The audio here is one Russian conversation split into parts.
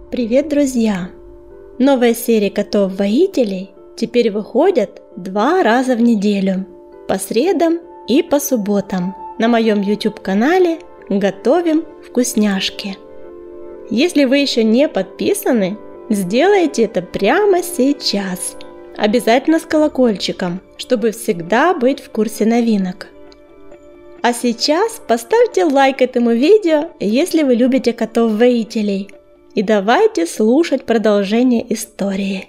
Привет, друзья! Новая серия котов-воителей теперь выходит 2 раза в неделю, по средам и по субботам, на моем YouTube-канале «Готовим вкусняшки». Если вы еще не подписаны, сделайте это прямо сейчас. Обязательно с колокольчиком, чтобы всегда быть в курсе новинок. А сейчас поставьте лайк этому видео, если вы любите котов-воителей. И давайте слушать продолжение истории.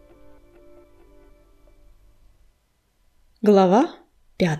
Глава 5.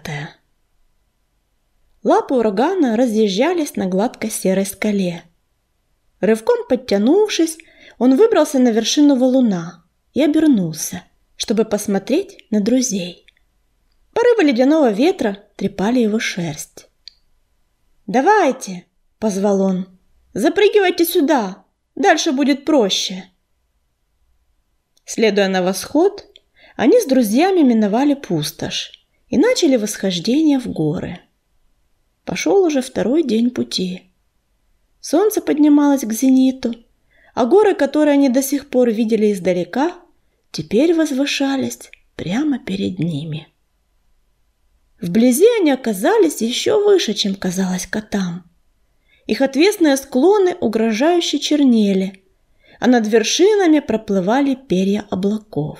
Лапы урагана разъезжались на гладкой серой скале. Рывком подтянувшись, он выбрался на вершину валуна и обернулся, чтобы посмотреть на друзей. Порывы ледяного ветра трепали его шерсть. «Давайте!» – позвал он. «Запрыгивайте сюда! Дальше будет проще!» Следуя на восход, они с друзьями миновали пустошь и начали восхождение в горы. Пошел уже 2-й день пути. Солнце поднималось к зениту, а горы, которые они до сих пор видели издалека, теперь возвышались прямо перед ними. Вблизи они оказались еще выше, чем казалось котам. Их отвесные склоны угрожающе чернели, а над вершинами проплывали перья облаков.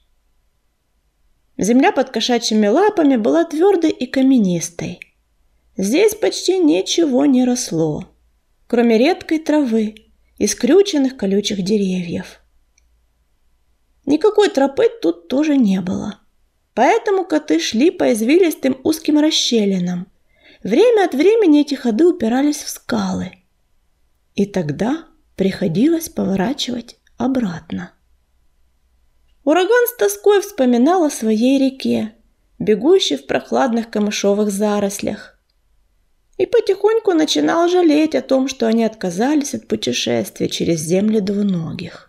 Земля под кошачьими лапами была твердой и каменистой. Здесь почти ничего не росло, кроме редкой травы и скрюченных колючих деревьев. Никакой тропы тут тоже не было, поэтому коты шли по извилистым узким расщелинам. Время от времени эти ходы упирались в скалы, и тогда приходилось поворачивать обратно. Ураган с тоской вспоминал о своей реке, бегущей в прохладных камышовых зарослях, и потихоньку начинал жалеть о том, что они отказались от путешествия через земли двуногих.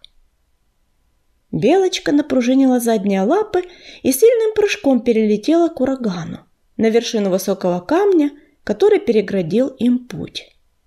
Белочка напружинила задние лапы и сильным прыжком перелетела к урагану на вершину высокого камня, который переградил им путь.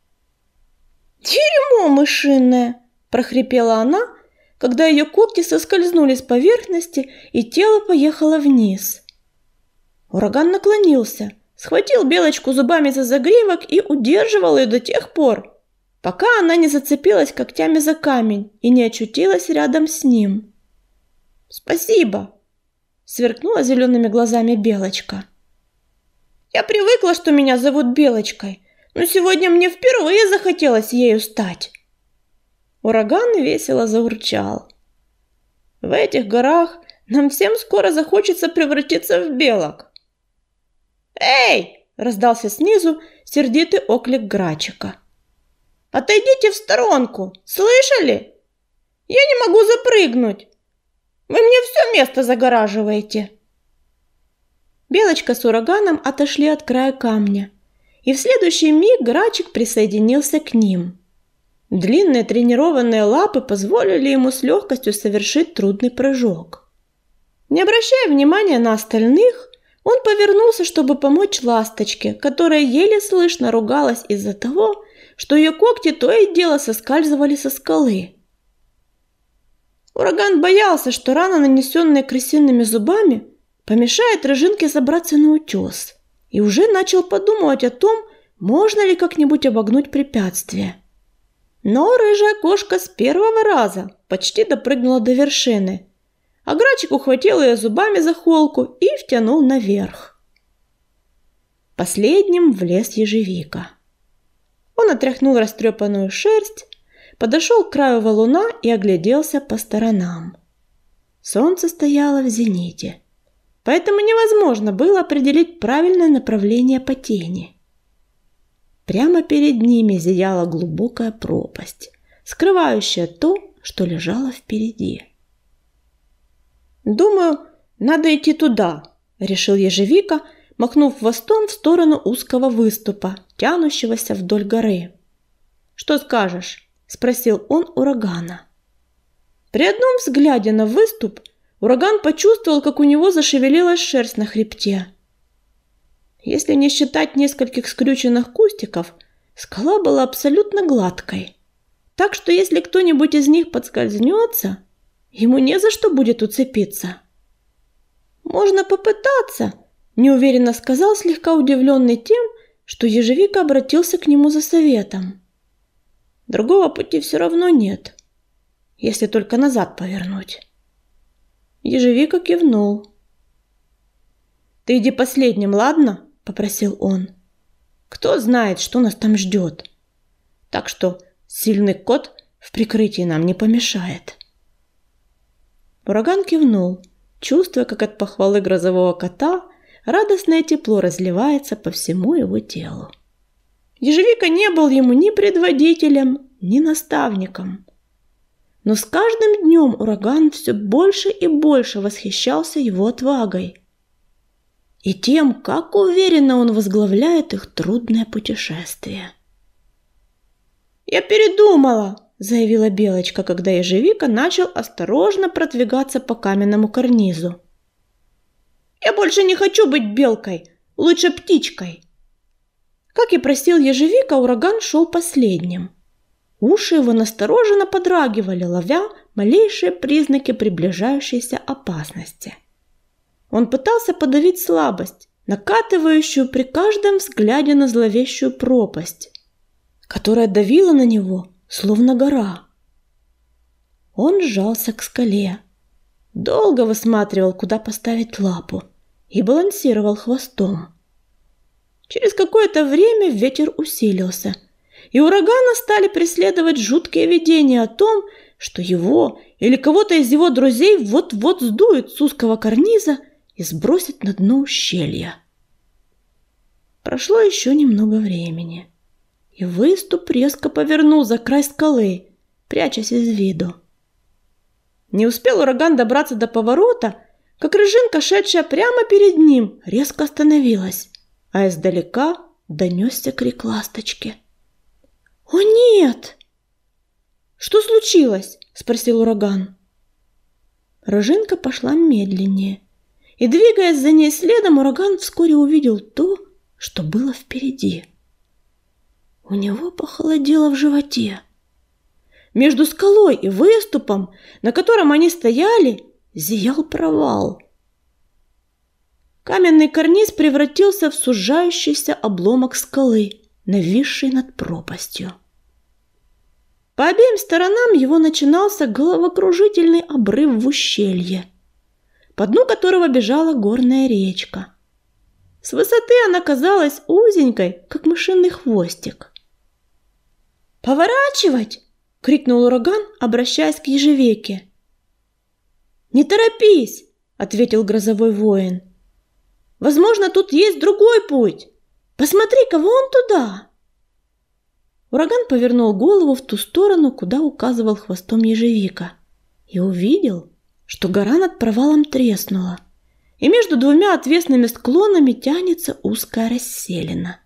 «Дерьмо мышиное!» – прохрипела она, когда ее когти соскользнули с поверхности и тело поехало вниз. Ураган наклонился, схватил Белочку зубами за загривок и удерживал ее до тех пор, пока она не зацепилась когтями за камень и не очутилась рядом с ним. «Спасибо!» – сверкнула зелеными глазами Белочка. «Я привыкла, что меня зовут Белочкой, но сегодня мне впервые захотелось ею стать». Ураган весело заурчал. «В этих горах нам всем скоро захочется превратиться в белок». «Эй!» – раздался снизу сердитый оклик Грачика. «Отойдите в сторонку! Слышали? Я не могу запрыгнуть! Вы мне все место загораживаете!» Белочка с ураганом отошли от края камня, и в следующий миг Грачик присоединился к ним. Длинные тренированные лапы позволили ему с легкостью совершить трудный прыжок. Не обращая внимания на остальных, он повернулся, чтобы помочь ласточке, которая еле слышно ругалась из-за того, что ее когти то и дело соскальзывали со скалы. Ураган боялся, что рана, нанесенная крысиными зубами, помешает рыжинке забраться на утес, и уже начал подумывать о том, можно ли как-нибудь обогнуть препятствие. Но рыжая кошка с первого раза почти допрыгнула до вершины, а Грачик ухватил ее зубами за холку и втянул наверх. Последним влез ежевика. Он отряхнул растрепанную шерсть, подошел к краю валуна и огляделся по сторонам. Солнце стояло в зените, поэтому невозможно было определить правильное направление по тени. Прямо перед ними зияла глубокая пропасть, скрывающая то, что лежало впереди. «Думаю, надо идти туда», – решил ежевика, махнув хвостом в сторону узкого выступа, тянущегося вдоль горы. «Что скажешь?» – спросил он урагана. При одном взгляде на выступ ураган почувствовал, как у него зашевелилась шерсть на хребте. Если не считать нескольких скрюченных кустиков, скала была абсолютно гладкой. так что если кто-нибудь из них подскользнется, ему не за что будет уцепиться. «Можно попытаться», – неуверенно сказал слегка удивленный тем, что ежевика обратился к нему за советом. «Другого пути все равно нет, если только назад повернуть». Ежевика кивнул. «Ты иди последним, ладно?» – попросил он. «Кто знает, что нас там ждет. Так что сильный кот в прикрытии нам не помешает». Ураган кивнул, чувствуя, как от похвалы грозового кота радостное тепло разливается по всему его телу. Ежевика не был ему ни предводителем, ни наставником. Но с каждым днем ураган все больше и больше восхищался его отвагой и тем, как уверенно он возглавляет их трудное путешествие. «Я передумала», – заявила Белочка, когда ежевика начал осторожно продвигаться по каменному карнизу. «Я больше не хочу быть белкой, лучше птичкой». Как и просил ежевика, ураган шел последним. Уши его настороженно подрагивали, ловя малейшие признаки приближающейся опасности. Он пытался подавить слабость, накатывающую при каждом взгляде на зловещую пропасть, которая давила на него, словно гора. Он сжался к скале, долго высматривал, куда поставить лапу, и балансировал хвостом. Через какое-то время ветер усилился, и урагана стали преследовать жуткие видения о том, что его или кого-то из его друзей вот-вот сдует с узкого карниза и сбросит на дно ущелья. Прошло еще немного времени, и выступ резко повернул за край скалы, прячась из виду. Не успел ураган добраться до поворота, как рыжинка, шедшая прямо перед ним, резко остановилась, а издалека донесся крик ласточки. «О, нет!» «Что случилось?» – спросил ураган. Рыжинка пошла медленнее, и, двигаясь за ней следом, ураган вскоре увидел то, что было впереди. У него похолодело в животе. Между скалой и выступом, на котором они стояли, зиял провал. Каменный карниз превратился в сужающийся обломок скалы, нависший над пропастью. По обеим сторонам его начинался головокружительный обрыв в ущелье, по дну которого бежала горная речка. С высоты она казалась узенькой, как мышиный хвостик. «Поворачивать!» — крикнул ураган, обращаясь к ежевике. «Не торопись!» — ответил грозовой воин. «Возможно, тут есть другой путь. Посмотри-ка вон туда!» Ураган повернул голову в ту сторону, куда указывал хвостом ежевика, и увидел, что гора над провалом треснула, и между двумя отвесными склонами тянется узкая расселина.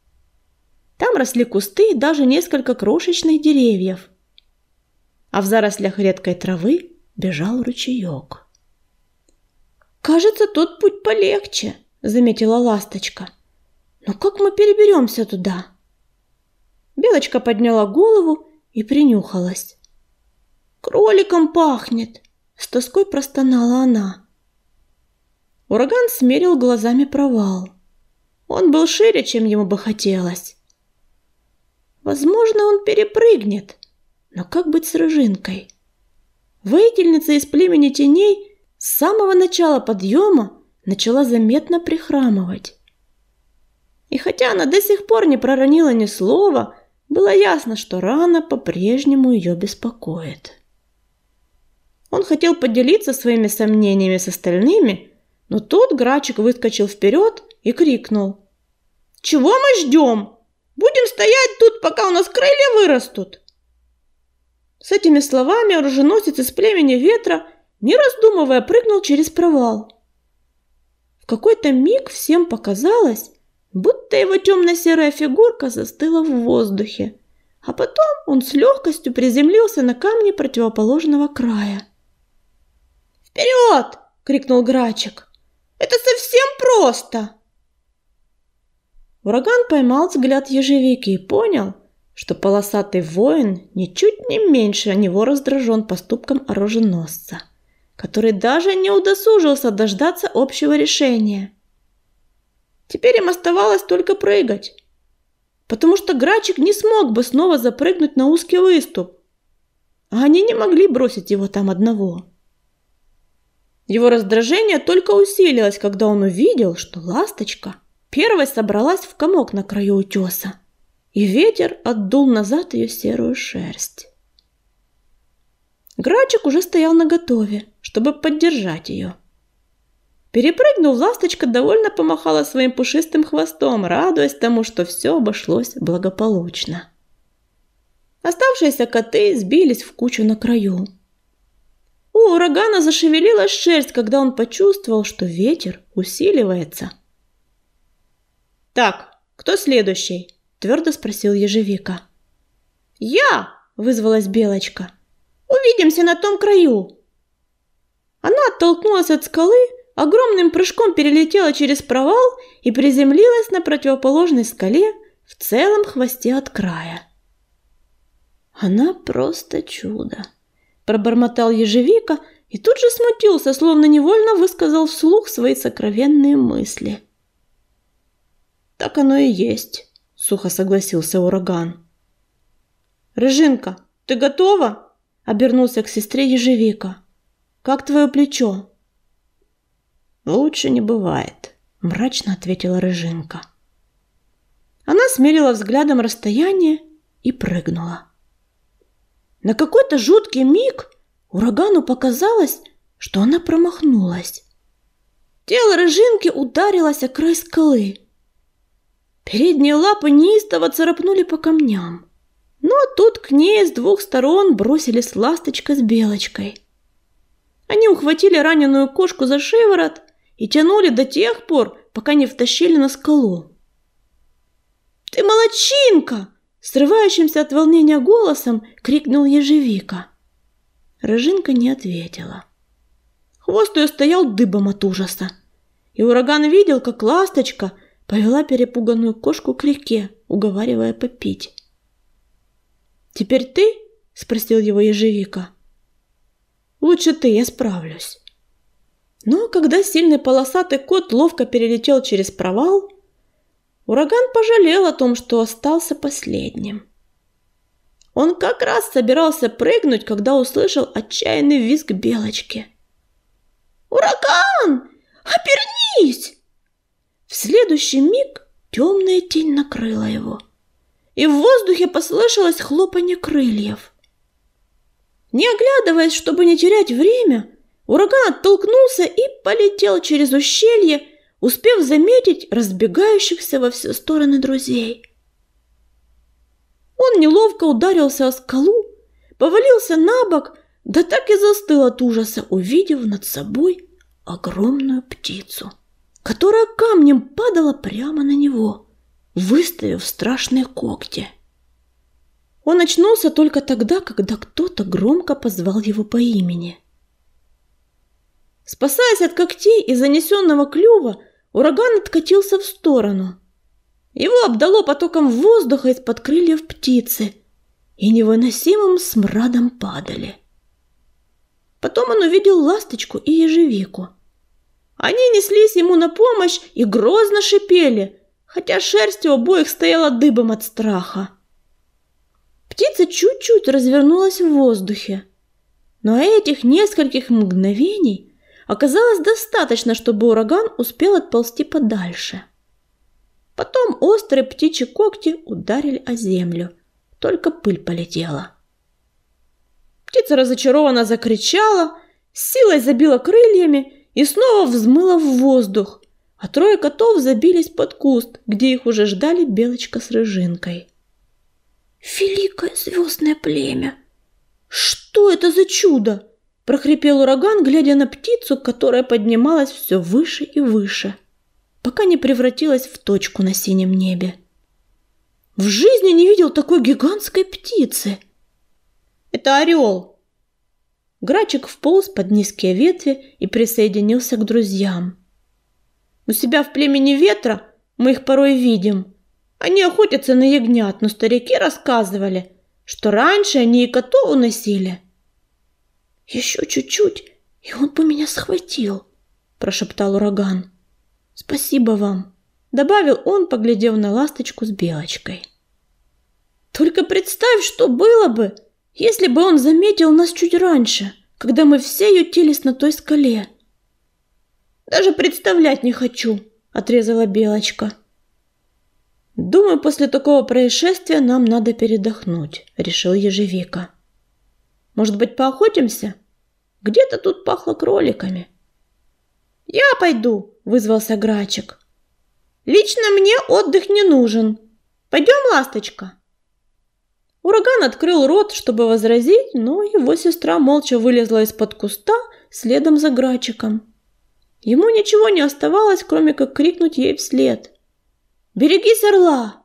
Там росли кусты и даже несколько крошечных деревьев, а в зарослях редкой травы бежал ручеек. «Кажется, тот путь полегче», — заметила ласточка. «Но как мы переберемся туда?» Белочка подняла голову и принюхалась. «Кроликом пахнет!» — с тоской простонала она. Ураган смерил глазами провал. Он был шире, чем ему бы хотелось. Возможно, он перепрыгнет, но как быть с рыжинкой? Воительница из племени теней с самого начала подъема начала заметно прихрамывать. И хотя она до сих пор не проронила ни слова, было ясно, что рана по-прежнему ее беспокоит. Он хотел поделиться своими сомнениями с остальными, но тут Грачик выскочил вперед и крикнул: «Чего мы ждем? Будем стоять тут, пока у нас крылья вырастут!» С этими словами оруженосец из племени ветра, не раздумывая, прыгнул через провал. В какой-то миг всем показалось, будто его темно-серая фигурка застыла в воздухе, а потом он с легкостью приземлился на камни противоположного края. «Вперед!» — крикнул Грачик. «Это совсем просто!» Ураган поймал взгляд ежевики и понял, что полосатый воин ничуть не меньше него раздражен поступком оруженосца, который даже не удосужился дождаться общего решения. Теперь им оставалось только прыгать, потому что Грачик не смог бы снова запрыгнуть на узкий выступ, а они не могли бросить его там одного. Его раздражение только усилилось, когда он увидел, что ласточка первой собралась в комок на краю утеса, и ветер отдул назад ее серую шерсть. Грачик уже стоял наготове, чтобы поддержать ее. Перепрыгнув, ласточка довольно помахала своим пушистым хвостом, радуясь тому, что все обошлось благополучно. Оставшиеся коты сбились в кучу на краю. У урагана зашевелилась шерсть, когда он почувствовал, что ветер усиливается. «Так, кто следующий?» – твердо спросил Ежевика. «Я!» – вызвалась Белочка. «Увидимся на том краю!» Она оттолкнулась от скалы, огромным прыжком перелетела через провал и приземлилась на противоположной скале в целом хвосте от края. «Она просто чудо!» – пробормотал Ежевика и тут же смутился, словно невольно высказал вслух свои сокровенные мысли. «Так оно и есть», – сухо согласился ураган. «Рыжинка, ты готова?» – обернулся к сестре Ежевика. «Как твое плечо?» «Лучше не бывает», – мрачно ответила Рыжинка. Она смерила взглядом расстояние и прыгнула. На какой-то жуткий миг урагану показалось, что она промахнулась. Тело Рыжинки ударилось о край скалы. Передние лапы неистово царапнули по камням. Но тут к ней с двух сторон бросились ласточка с Белочкой. Они ухватили раненую кошку за шиворот и тянули до тех пор, пока не втащили на скалу. «Ты молодчинка!» – срывающимся от волнения голосом крикнул Ежевика. Рыжинка не ответила. Хвост ее стоял дыбом от ужаса, и ураган видел, как ласточка повела перепуганную кошку к реке, уговаривая попить. «Теперь ты?» – спросил его Ежевика. «Лучше ты, я справлюсь». Но когда сильный полосатый кот ловко перелетел через провал, ураган пожалел о том, что остался последним. Он как раз собирался прыгнуть, когда услышал отчаянный визг Белочки. «Ураган! Обернись!» В следующий миг темная тень накрыла его, и в воздухе послышалось хлопанье крыльев. Не оглядываясь, чтобы не терять время, ураган оттолкнулся и полетел через ущелье, успев заметить разбегающихся во все стороны друзей. Он неловко ударился о скалу, повалился на бок, да так и застыл от ужаса, увидев над собой огромную птицу, которая камнем падала прямо на него, выставив страшные когти. Он очнулся только тогда, когда кто-то громко позвал его по имени. Спасаясь от когтей и занесенного клюва, ураган откатился в сторону. Его обдало потоком воздуха из-под крыльев птицы, и невыносимым смрадом падали. Потом он увидел ласточку и ежевику. Они неслись ему на помощь и грозно шипели, хотя шерсть у обоих стояла дыбом от страха. Птица чуть-чуть развернулась в воздухе, но этих нескольких мгновений оказалось достаточно, чтобы ураган успел отползти подальше. Потом острые птичьи когти ударили о землю, только пыль полетела. Птица разочарованно закричала, с силой забила крыльями и снова взмыла в воздух, а трое котов забились под куст, где их уже ждали Белочка с Рыжинкой. «Великое звездное племя! Что это за чудо?» – прохрипел ураган, глядя на птицу, которая поднималась все выше и выше, пока не превратилась в точку на синем небе. В жизни не видел такой гигантской птицы. «Это орел!» Грачик вполз под низкие ветви и присоединился к друзьям. «У себя в племени ветра мы их порой видим, Они охотятся на ягнят, но старики рассказывали, что раньше они и котов уносили. «Еще чуть-чуть, и он бы меня схватил», – прошептал Ураган. «Спасибо вам», – добавил он, поглядев на ласточку с белочкой. «Только представь, что было бы, если бы он заметил нас чуть раньше, когда мы все ютились на той скале». «Даже представлять не хочу», – отрезала белочка. «Думаю, после такого происшествия нам надо передохнуть», – решил Ежевика. «Может быть, поохотимся? Где-то тут пахло кроликами». «Я пойду», – вызвался Грачик. «Лично мне отдых не нужен. Пойдем, ласточка?» Ураган открыл рот, чтобы возразить, но его сестра молча вылезла из-под куста следом за Грачиком. Ему ничего не оставалось, кроме как крикнуть ей вслед: «Берегись орла!»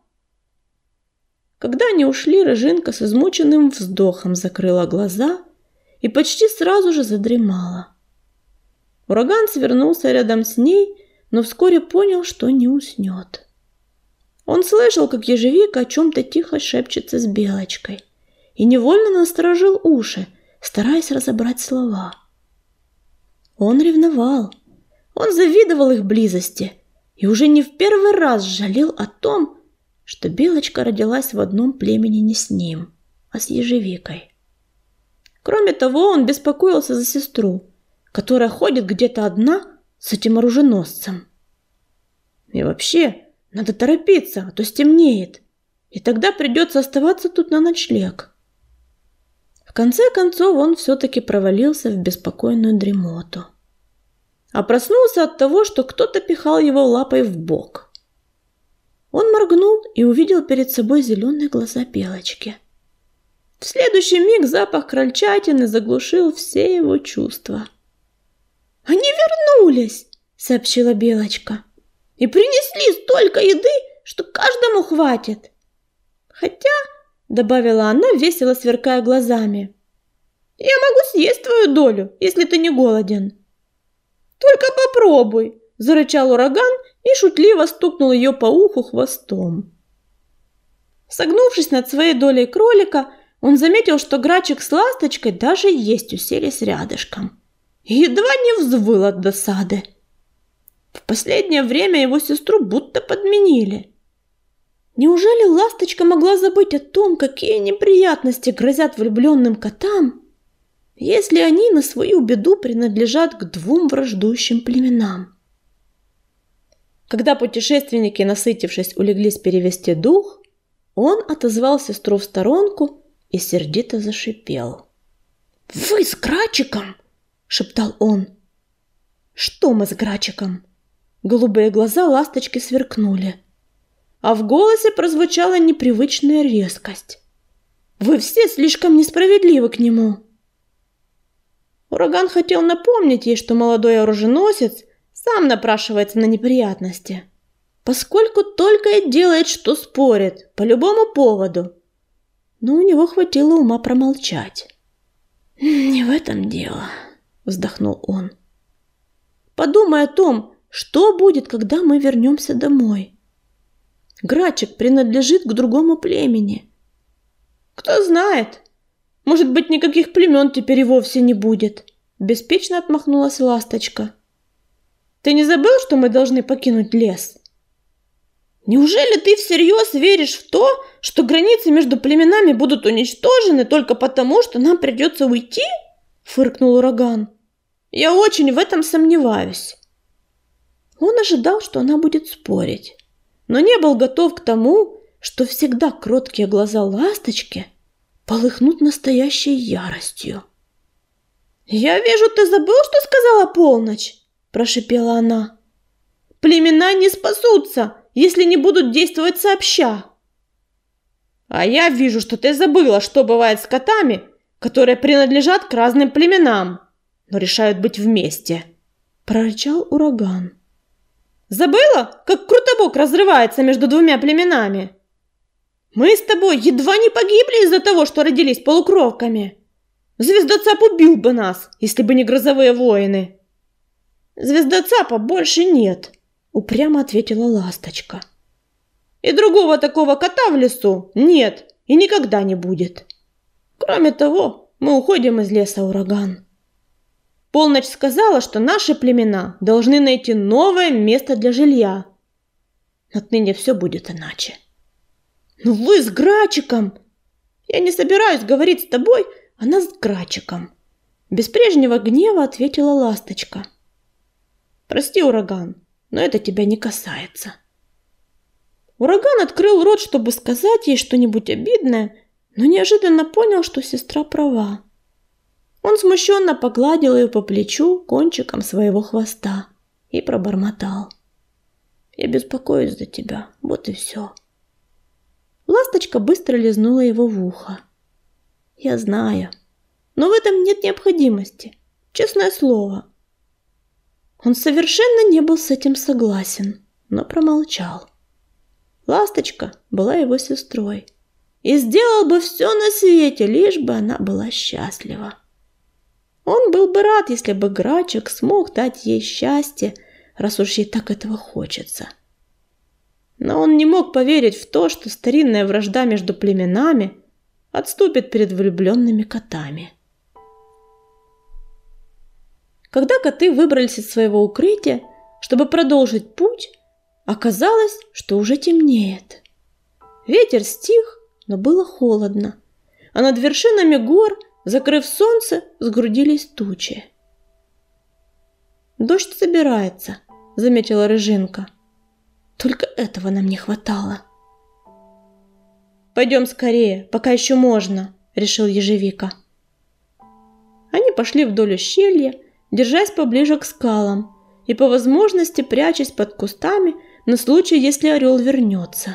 Когда они ушли, Рыжинка с измученным вздохом закрыла глаза и почти сразу же задремала. Ураган свернулся рядом с ней, но вскоре понял, что не уснет. Он слышал, как Ежевика о чем-то тихо шепчется с белочкой, и невольно насторожил уши, стараясь разобрать слова. Он ревновал, он завидовал их близости и уже не в первый раз жалел о том, что белочка родилась в одном племени не с ним, а с Ежевикой. Кроме того, он беспокоился за сестру, которая ходит где-то одна с этим оруженосцем. И вообще, надо торопиться, а то стемнеет, и тогда придется оставаться тут на ночлег. В конце концов, он все-таки провалился в беспокойную дремоту. А проснулся от того, что кто-то пихал его лапой в бок. Он моргнул и увидел перед собой зеленые глаза белочки. В следующий миг запах крольчатины заглушил все его чувства. «Они вернулись!» — сообщила белочка. «И принесли столько еды, что каждому хватит!» «Хотя», — добавила она, весело сверкая глазами, «я могу съесть твою долю, если ты не голоден». «Только попробуй!» – зарычал Ураган и шутливо стукнул ее по уху хвостом. Согнувшись над своей долей кролика, он заметил, что Грачик с ласточкой даже есть уселись рядышком, и едва не взвыл от досады. В последнее время его сестру будто подменили. Неужели ласточка могла забыть о том, какие неприятности грозят влюбленным котам, если они на свою беду принадлежат к двум враждующим племенам? Когда путешественники, насытившись, улеглись перевести дух, он отозвал сестру в сторонку и сердито зашипел. «Вы с Грачиком?» – шептал он. «Что мы с Грачиком?» Голубые глаза ласточки сверкнули, а в голосе прозвучала непривычная резкость. «Вы все слишком несправедливы к нему». Ураган хотел напомнить ей, что молодой оруженосец сам напрашивается на неприятности, поскольку только и делает, что спорит по любому поводу. Но у него хватило ума промолчать. «Не в этом дело», — вздохнул он. «Подумай о том, что будет, когда мы вернемся домой. Грачик принадлежит к другому племени. Кто знает, может быть, никаких племен теперь и вовсе не будет», — беспечно отмахнулась ласточка. «Ты не забыл, что мы должны покинуть лес? Неужели ты всерьез веришь в то, что границы между племенами будут уничтожены только потому, что нам придется уйти?» — фыркнул Ураган. «Я очень в этом сомневаюсь». Он ожидал, что она будет спорить, но не был готов к тому, что всегда кроткие глаза ласточки полыхнут настоящей яростью. «Я вижу, ты забыл, что сказала полночь?» – прошипела она. «Племена не спасутся, если не будут действовать сообща». «А я вижу, что ты забыла, что бывает с котами, которые принадлежат к разным племенам, но решают быть вместе», – прорычал Ураган. «Забыла, как Крутобок разрывается между двумя племенами? Мы с тобой едва не погибли из-за того, что родились полукровками. Звездоцап убил бы нас, если бы не грозовые воины». «Звездоцапа больше нет», — упрямо ответила ласточка. И другого такого кота в лесу нет и никогда не будет. Кроме того, мы уходим из леса, Ураган. Полночь сказала, что наши племена должны найти новое место для жилья. Отныне все будет иначе. Но вы с Грачиком! Я не собираюсь говорить с тобой, а нас с Грачиком. Без прежнего гнева ответила Ласточка. Прости, Ураган, но это тебя не касается. Ураган открыл рот, чтобы сказать ей что-нибудь обидное, но неожиданно понял, что сестра права. Он смущенно погладил ее по плечу кончиком своего хвоста и пробормотал. «Я беспокоюсь за тебя, вот и все». Ласточка быстро лизнула его в ухо. «Я знаю, но в этом нет необходимости, честное слово». Он совершенно не был с этим согласен, но промолчал. Ласточка была его сестрой и сделал бы все на свете, лишь бы она была счастлива. Он был бы рад, если бы Грачик смог дать ей счастье, раз уж ей так этого хочется. Но он не мог поверить в то, что старинная вражда между племенами отступит перед влюбленными котами. Когда коты выбрались из своего укрытия, чтобы продолжить путь, оказалось, что уже темнеет. Ветер стих, но было холодно, а над вершинами гор, закрыв солнце, сгрудились тучи. «Дождь собирается», — заметила Рыжинка. «Только этого нам не хватало». «Пойдем скорее, пока еще можно», — решил Ежевика. Они пошли вдоль ущелья, держась поближе к скалам и по возможности прячась под кустами на случай, если орел вернется.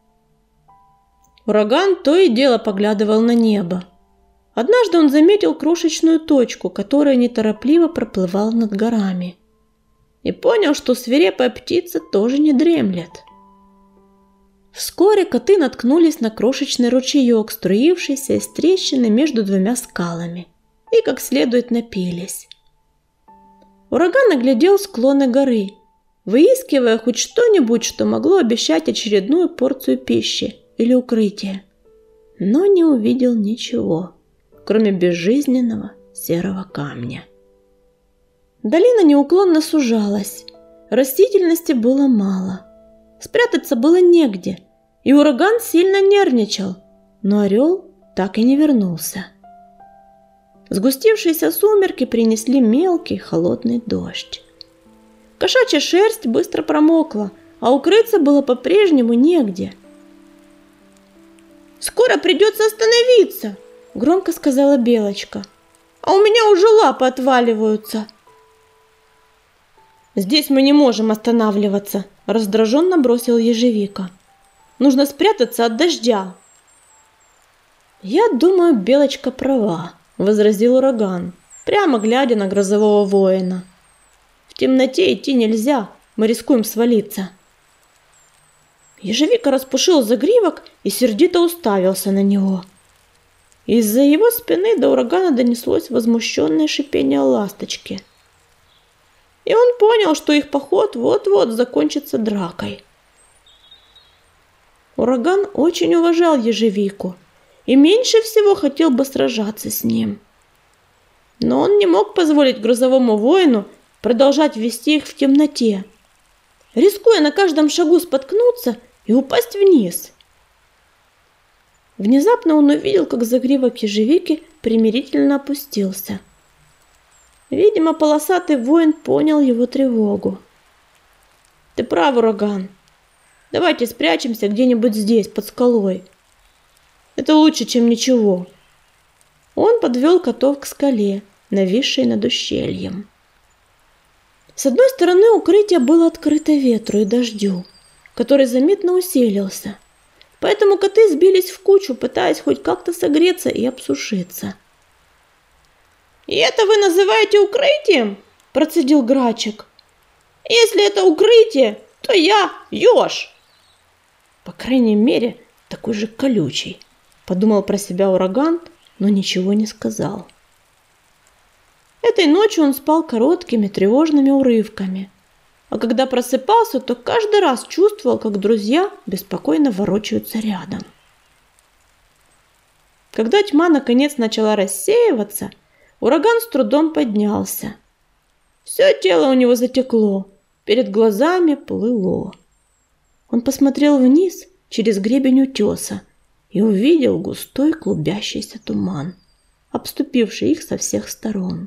Ураган то и дело поглядывал на небо. Однажды он заметил крошечную точку, которая неторопливо проплывала над горами, и понял, что свирепая птица тоже не дремлет. Вскоре коты наткнулись на крошечный ручеек, струившийся из трещины между двумя скалами, и как следует напились. Ураган оглядел склоны горы, выискивая хоть что-нибудь, что могло обещать очередную порцию пищи или укрытия, но не увидел ничего, кроме безжизненного серого камня. Долина неуклонно сужалась, растительности было мало, спрятаться было негде, и Ураган сильно нервничал, но орел так и не вернулся. Сгустившиеся сумерки принесли мелкий холодный дождь. Кошачья шерсть быстро промокла, а укрыться было по-прежнему негде. «Скоро придется остановиться», — громко сказала Белочка. «А у меня уже лапы отваливаются». «Здесь мы не можем останавливаться», — раздраженно бросил Ежевика. «Нужно спрятаться от дождя». «Я думаю, Белочка права», — возразил Ураган, прямо глядя на грозового воина. «В темноте идти нельзя, мы рискуем свалиться». Ежевика распушил загривок и сердито уставился на него. Из-за его спины до Урагана донеслось возмущенное шипение Ласточки. И он понял, что их поход вот-вот закончится дракой. Ураган очень уважал Ежевику и меньше всего хотел бы сражаться с ним. Но он не мог позволить грозовому воину продолжать вести их в темноте, рискуя на каждом шагу споткнуться и упасть вниз. Внезапно он увидел, как загривок Ежевики примирительно опустился. Видимо, полосатый воин понял его тревогу. «Ты прав, Ураган. Давайте спрячемся где-нибудь здесь, под скалой. Это лучше, чем ничего». Он подвел котов к скале, нависшей над ущельем. С одной стороны укрытие было открыто ветру и дождю, который заметно усилился, поэтому коты сбились в кучу, пытаясь хоть как-то согреться и обсушиться. «И это вы называете укрытием?» – процедил Грачик. «Если это укрытие, то я еж!» «По крайней мере, такой же колючий», – подумал про себя Ураган, но ничего не сказал. Этой ночью он спал короткими тревожными урывками, а когда просыпался, то каждый раз чувствовал, как друзья беспокойно ворочаются рядом. Когда тьма наконец начала рассеиваться, ураган с трудом поднялся. Все тело у него затекло, перед глазами плыло. Он посмотрел вниз через гребень утеса и увидел густой клубящийся туман, обступивший их со всех сторон.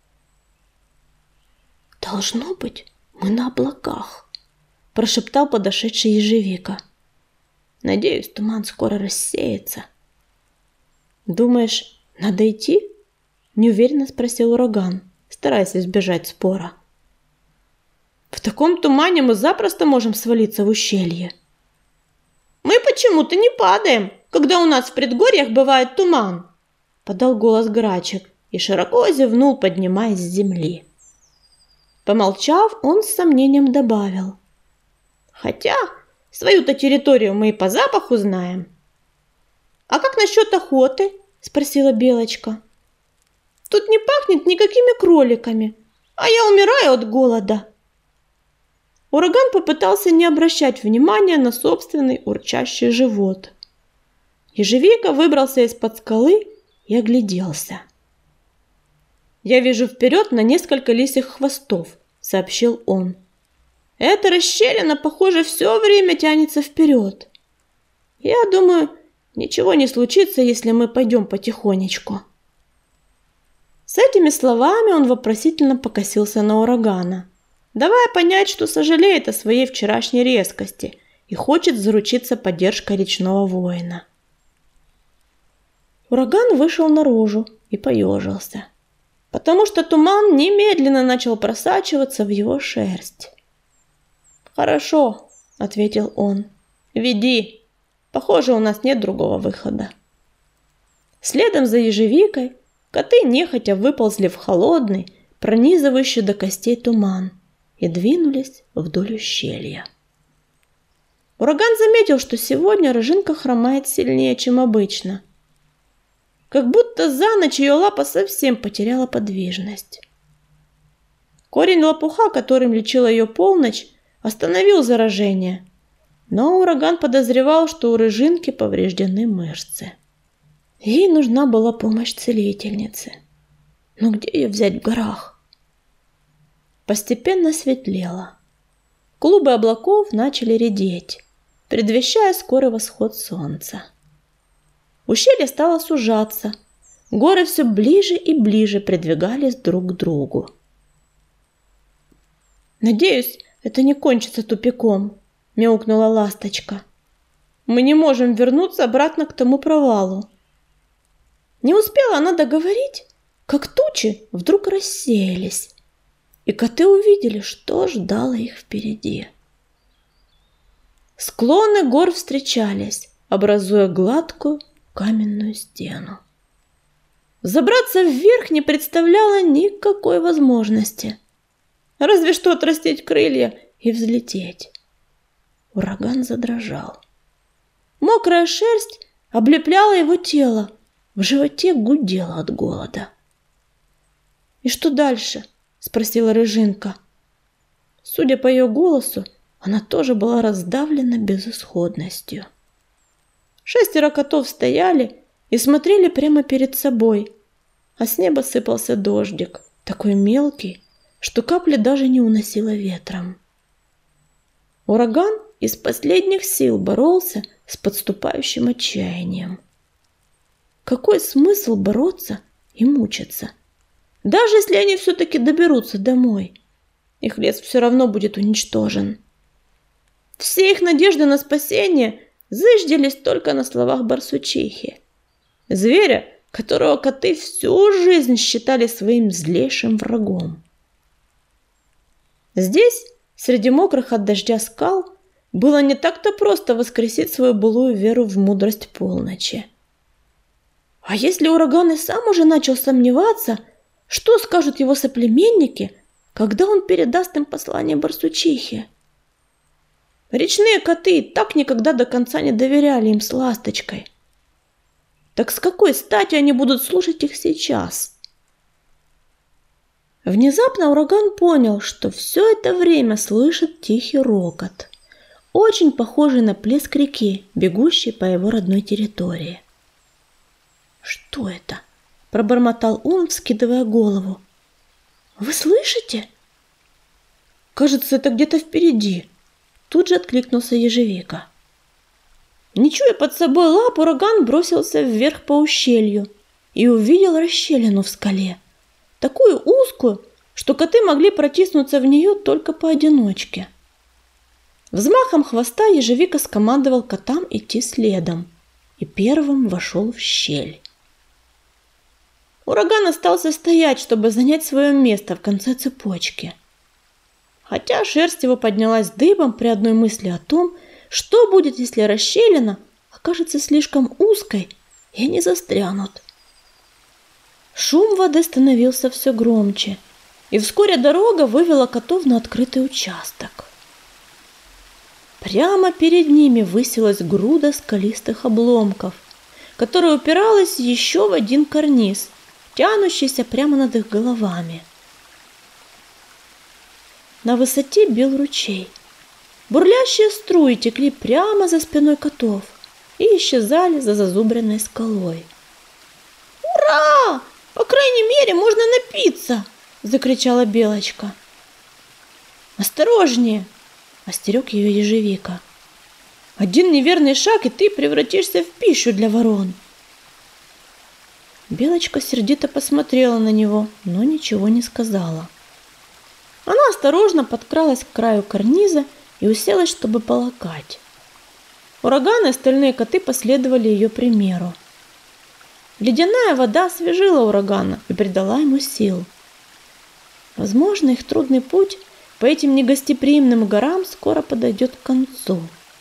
«Должно быть, мы на облаках», – прошептал подошедший ежевика. «Надеюсь, туман скоро рассеется». «Думаешь, надо идти?» – неуверенно спросил ураган, стараясь избежать спора. «В таком тумане мы запросто можем свалиться в ущелье». «Мы почему-то не падаем, когда у нас в предгорьях бывает туман», – подал голос Грачик и широко зевнул, поднимаясь с земли. Помолчав, он с сомнением добавил: «Хотя свою-то территорию мы и по запаху знаем». «А как насчет охоты?» – спросила Белочка. «Тут не пахнет никакими кроликами, а я умираю от голода». Ураган попытался не обращать внимания на собственный урчащий живот. Ежевика выбрался из-под скалы и огляделся. «Я вижу вперед на несколько лисьих хвостов», — сообщил он. «Эта расщелина, похоже, все время тянется вперед. Я думаю, ничего не случится, если мы пойдем потихонечку». С этими словами он вопросительно покосился на урагана, давая понять, что сожалеет о своей вчерашней резкости и хочет заручиться поддержкой речного воина. Ураган вышел наружу и поежился, потому что туман немедленно начал просачиваться в его шерсть. «Хорошо», — ответил он, — «веди. Похоже, у нас нет другого выхода». Следом за ежевикой коты нехотя выползли в холодный, пронизывающий до костей туман и двинулись вдоль ущелья. Ураган заметил, что сегодня Рыжинка хромает сильнее, чем обычно. Как будто за ночь ее лапа совсем потеряла подвижность. Корень лопуха, которым лечила ее полночь, остановил заражение, но ураган подозревал, что у Рыжинки повреждены мышцы. Ей нужна была помощь целительницы. Но где ее взять в горах? Постепенно светлело. Клубы облаков начали редеть, предвещая скорый восход солнца. Ущелье стало сужаться. Горы все ближе и ближе придвигались друг к другу. «Надеюсь, это не кончится тупиком», — мяукнула ласточка. «Мы не можем вернуться обратно к тому провалу». Не успела она договорить, как тучи вдруг рассеялись, и коты увидели, что ждало их впереди. Склоны гор встречались, образуя гладкую каменную стену. Забраться вверх не представляло никакой возможности, разве что отрастить крылья и взлететь. Ураган задрожал. Мокрая шерсть облепляла его тело, в животе гудело от голода. «И что дальше?» — спросила Рыжинка. Судя по ее голосу, она тоже была раздавлена безысходностью. 6 котов стояли и смотрели прямо перед собой, а с неба сыпался дождик, такой мелкий, что капли даже не уносило ветром. Ураган из последних сил боролся с подступающим отчаянием. Какой смысл бороться и мучиться? Даже если они все-таки доберутся домой, их лес все равно будет уничтожен. Все их надежды на спасение зыждились только на словах барсучихи, зверя, которого коты всю жизнь считали своим злейшим врагом. Здесь, среди мокрых от дождя скал, было не так-то просто воскресить свою былую веру в мудрость полночи. А если ураган и сам уже начал сомневаться, что скажут его соплеменники, когда он передаст им послание барсучихи? Речные коты так никогда до конца не доверяли им с ласточкой. Так с какой стати они будут слушать их сейчас? Внезапно ураган понял, что все это время слышит тихий рокот, очень похожий на плеск реки, бегущей по его родной территории. «Что это?» – пробормотал он, вскидывая голову. «Вы слышите?» «Кажется, это где-то впереди», – тут же откликнулся ежевика. Не чуя под собой лап, ураган бросился вверх по ущелью и увидел расщелину в скале, такую узкую, что коты могли протиснуться в нее только поодиночке. Взмахом хвоста ежевика скомандовал котам идти следом и первым вошел в щель. Ураган остался стоять, чтобы занять свое место в конце цепочки. Хотя шерсть его поднялась дыбом при одной мысли о том, что будет, если расщелина окажется слишком узкой и они застрянут. Шум воды становился все громче, и вскоре дорога вывела котов на открытый участок. Прямо перед ними высилась груда скалистых обломков, которая упиралась еще в один карниз, тянущийся прямо над их головами. На высоте бил ручей. Бурлящие струи текли прямо за спиной котов и исчезали за зазубренной скалой. «Ура! По крайней мере, можно напиться!» – закричала Белочка. «Осторожнее!» – остерег ее ежевика. «Один неверный шаг, и ты превратишься в пищу для ворон!» Белочка сердито посмотрела на него, но ничего не сказала. Она осторожно подкралась к краю карниза и уселась, чтобы полакать. Ураган и остальные коты последовали ее примеру. Ледяная вода освежила урагана и придала ему сил. Возможно, их трудный путь по этим негостеприимным горам скоро подойдет к концу.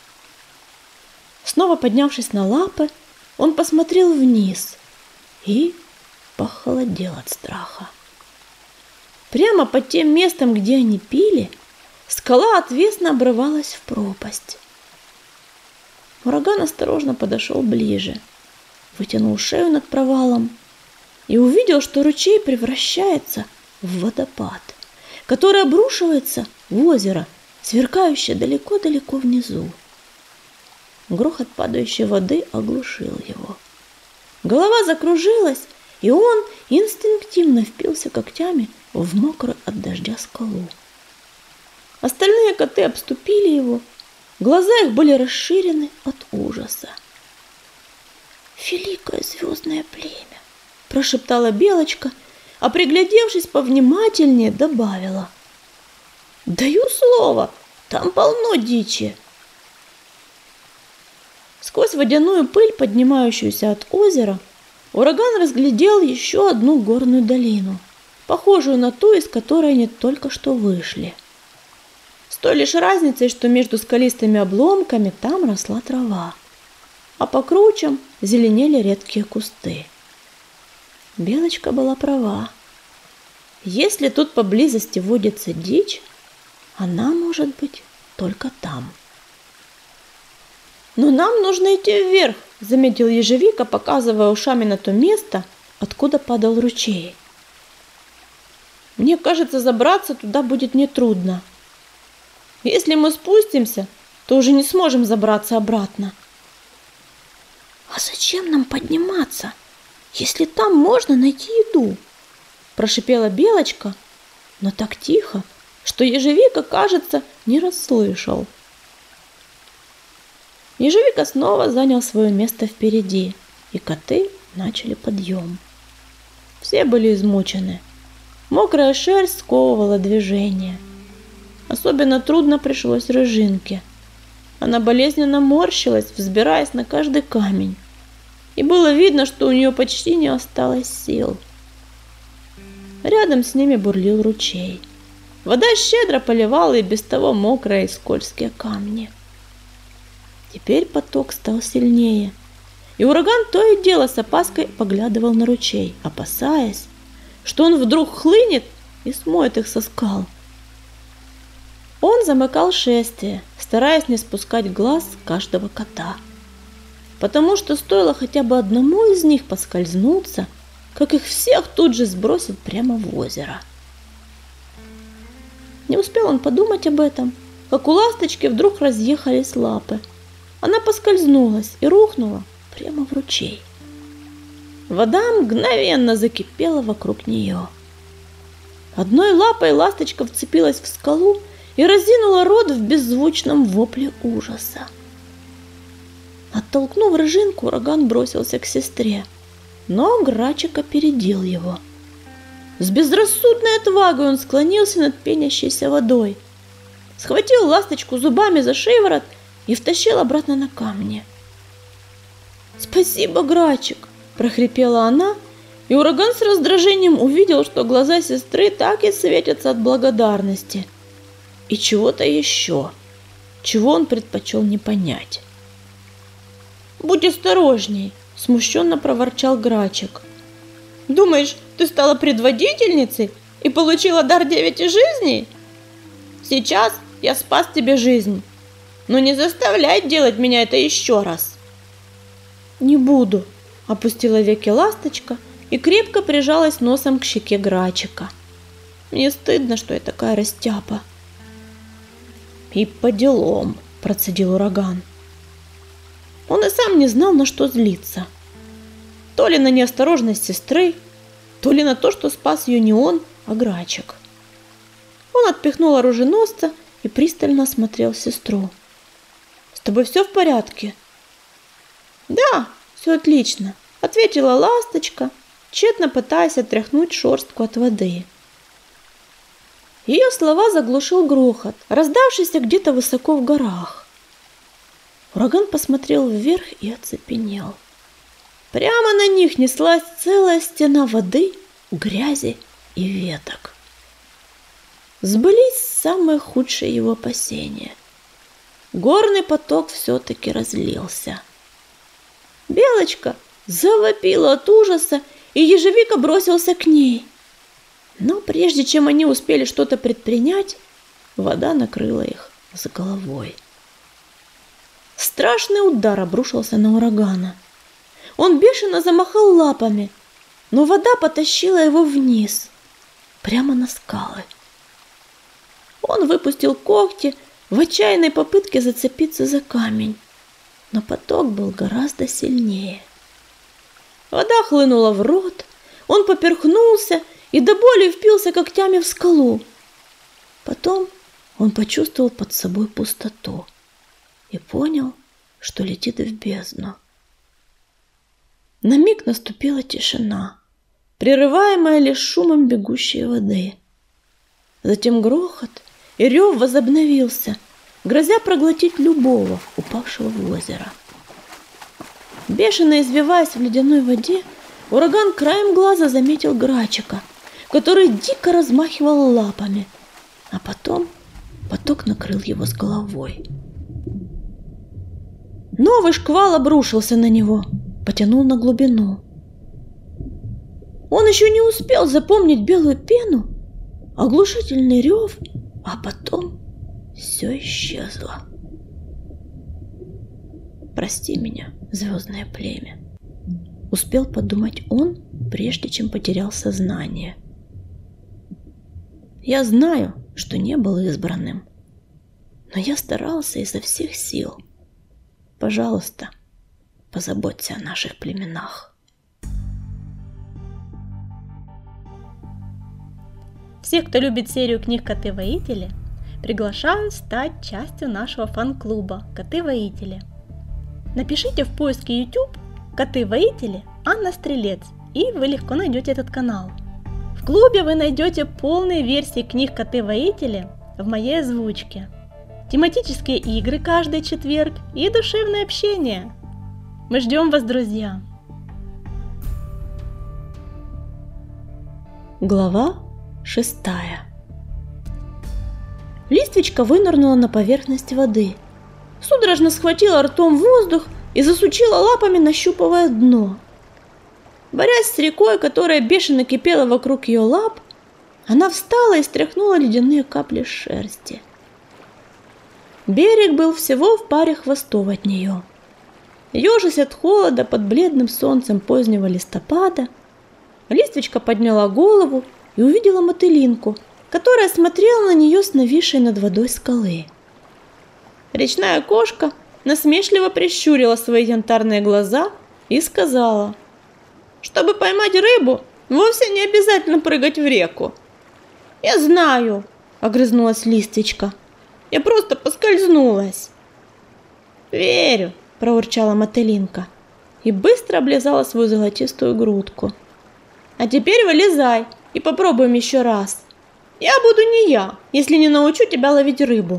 Снова поднявшись на лапы, он посмотрел вниз и похолодел от страха. Прямо под тем местом, где они пили, скала отвесно обрывалась в пропасть. Ураган осторожно подошел ближе, вытянул шею над провалом и увидел, что ручей превращается в водопад, который обрушивается в озеро, сверкающее далеко-далеко внизу. Грохот падающей воды оглушил его. Голова закружилась, и он инстинктивно впился когтями в мокрую от дождя скалу. Остальные коты обступили его, глаза их были расширены от ужаса. «Великое звездное племя!» – прошептала Белочка, а приглядевшись повнимательнее, добавила: «Даю слово, там полно дичи!» Сквозь водяную пыль, поднимающуюся от озера, ураган разглядел еще одну горную долину, похожую на ту, из которой они только что вышли. С той лишь разницей, что между скалистыми обломками там росла трава, а по кручам зеленели редкие кусты. Белочка была права. Если тут поблизости водится дичь, она может быть только там. «Но нам нужно идти вверх», — заметил ежевика, показывая ушами на то место, откуда падал ручей. «Мне кажется, забраться туда будет нетрудно. Если мы спустимся, то уже не сможем забраться обратно». «А зачем нам подниматься, если там можно найти еду?» – прошипела Белочка, но так тихо, что ежевика, кажется, не расслышал. Ежевика снова занял свое место впереди, и коты начали подъем. Все были измучены. Мокрая шерсть сковывала движение. Особенно трудно пришлось Рыжинке. Она болезненно морщилась, взбираясь на каждый камень. И было видно, что у нее почти не осталось сил. Рядом с ними бурлил ручей. Вода щедро поливала и без того мокрые и скользкие камни. Теперь поток стал сильнее, и ураган то и дело с опаской поглядывал на ручей, опасаясь, что он вдруг хлынет и смоет их со скал. Он замыкал шествие, стараясь не спускать глаз с каждого кота, потому что стоило хотя бы одному из них поскользнуться, как их всех тут же сбросит прямо в озеро. Не успел он подумать об этом, как у ласточки вдруг разъехались лапы. Она поскользнулась и рухнула прямо в ручей. Вода мгновенно закипела вокруг нее. Одной лапой ласточка вцепилась в скалу и разинула рот в беззвучном вопле ужаса. Оттолкнув рыжинку, ураган бросился к сестре, но Грачик опередил его. С безрассудной отвагой он склонился над пенящейся водой, схватил ласточку зубами за шиворот и втащил обратно на камни. «Спасибо, Грачик!» – прохрипела она, и ураган с раздражением увидел, что глаза сестры так и светятся от благодарности. И чего-то еще, чего он предпочел не понять. «Будь осторожней!» – смущенно проворчал Грачик. «Думаешь, ты стала предводительницей и получила дар 9 жизней? Сейчас я спас тебе жизнь, но не заставляй делать меня это еще раз!» «Не буду!» – опустила веки ласточка и крепко прижалась носом к щеке Грачика. «Мне стыдно, что я такая растяпа». «И по делам», – процедил ураган. Он и сам не знал, на что злиться. То ли на неосторожность сестры, то ли на то, что спас ее не он, а Грачик. Он отпихнул оруженосца и пристально осмотрел сестру. «С тобой все в порядке?» «Да, все отлично», — ответила ласточка, тщетно пытаясь отряхнуть шерстку от воды. Ее слова заглушил грохот, раздавшийся где-то высоко в горах. Ураган посмотрел вверх и оцепенел. Прямо на них неслась целая стена воды, грязи и веток. Сбылись самые худшие его опасения. Горный поток все-таки разлился. Белочка завопила от ужаса, и ежевика бросился к ней. Но прежде чем они успели что-то предпринять, вода накрыла их с головой. Страшный удар обрушился на урагана. Он бешено замахал лапами, но вода потащила его вниз, прямо на скалы. Он выпустил когти в отчаянной попытке зацепиться за камень, но поток был гораздо сильнее. Вода хлынула в рот, он поперхнулся и до боли впился когтями в скалу. Потом он почувствовал под собой пустоту и понял, что летит в бездну. На миг наступила тишина, прерываемая лишь шумом бегущей воды. Затем грохот и рев возобновился, грозя проглотить любого, упавшего в озеро. Бешено извиваясь в ледяной воде, ураган краем глаза заметил Грачика, который дико размахивал лапами, а потом поток накрыл его с головой. Новый шквал обрушился на него, потянул на глубину. Он еще не успел запомнить белую пену, оглушительный рев, а потом все исчезло. «Прости меня, звездное племя», — успел подумать он, прежде чем потерял сознание. «Я знаю, что не был избранным, но я старался изо всех сил. Пожалуйста, позаботься о наших племенах». Всех, кто любит серию книг «Коты-воители», приглашаю стать частью нашего фан-клуба «Коты-воители». Напишите в поиске YouTube «Коты-воители» Анна Стрелец, и вы легко найдете этот канал. В клубе вы найдете полные версии книг «Коты-воители» в моей озвучке, тематические игры каждый четверг и душевное общение. Мы ждем вас, друзья! Глава 6. Листвичка вынырнула на поверхность воды, судорожно схватила ртом воздух и засучила лапами, нащупывая дно. Борясь с рекой, которая бешено кипела вокруг ее лап, она встала и стряхнула ледяные капли шерсти. Берег был всего в паре хвостов от нее. Ежась от холода под бледным солнцем позднего листопада, Листвичка подняла голову и увидела мотылинку, которая смотрела на нее с нависшей над водой скалы. Речная кошка насмешливо прищурила свои янтарные глаза и сказала: «Чтобы поймать рыбу, вовсе не обязательно прыгать в реку». «Я знаю», — огрызнулась Листвичка. «Я просто поскользнулась». «Верю», — проурчала Мотылинка и быстро облизала свою золотистую грудку. «А теперь вылезай и попробуем еще раз. Я буду не я, если не научу тебя ловить рыбу».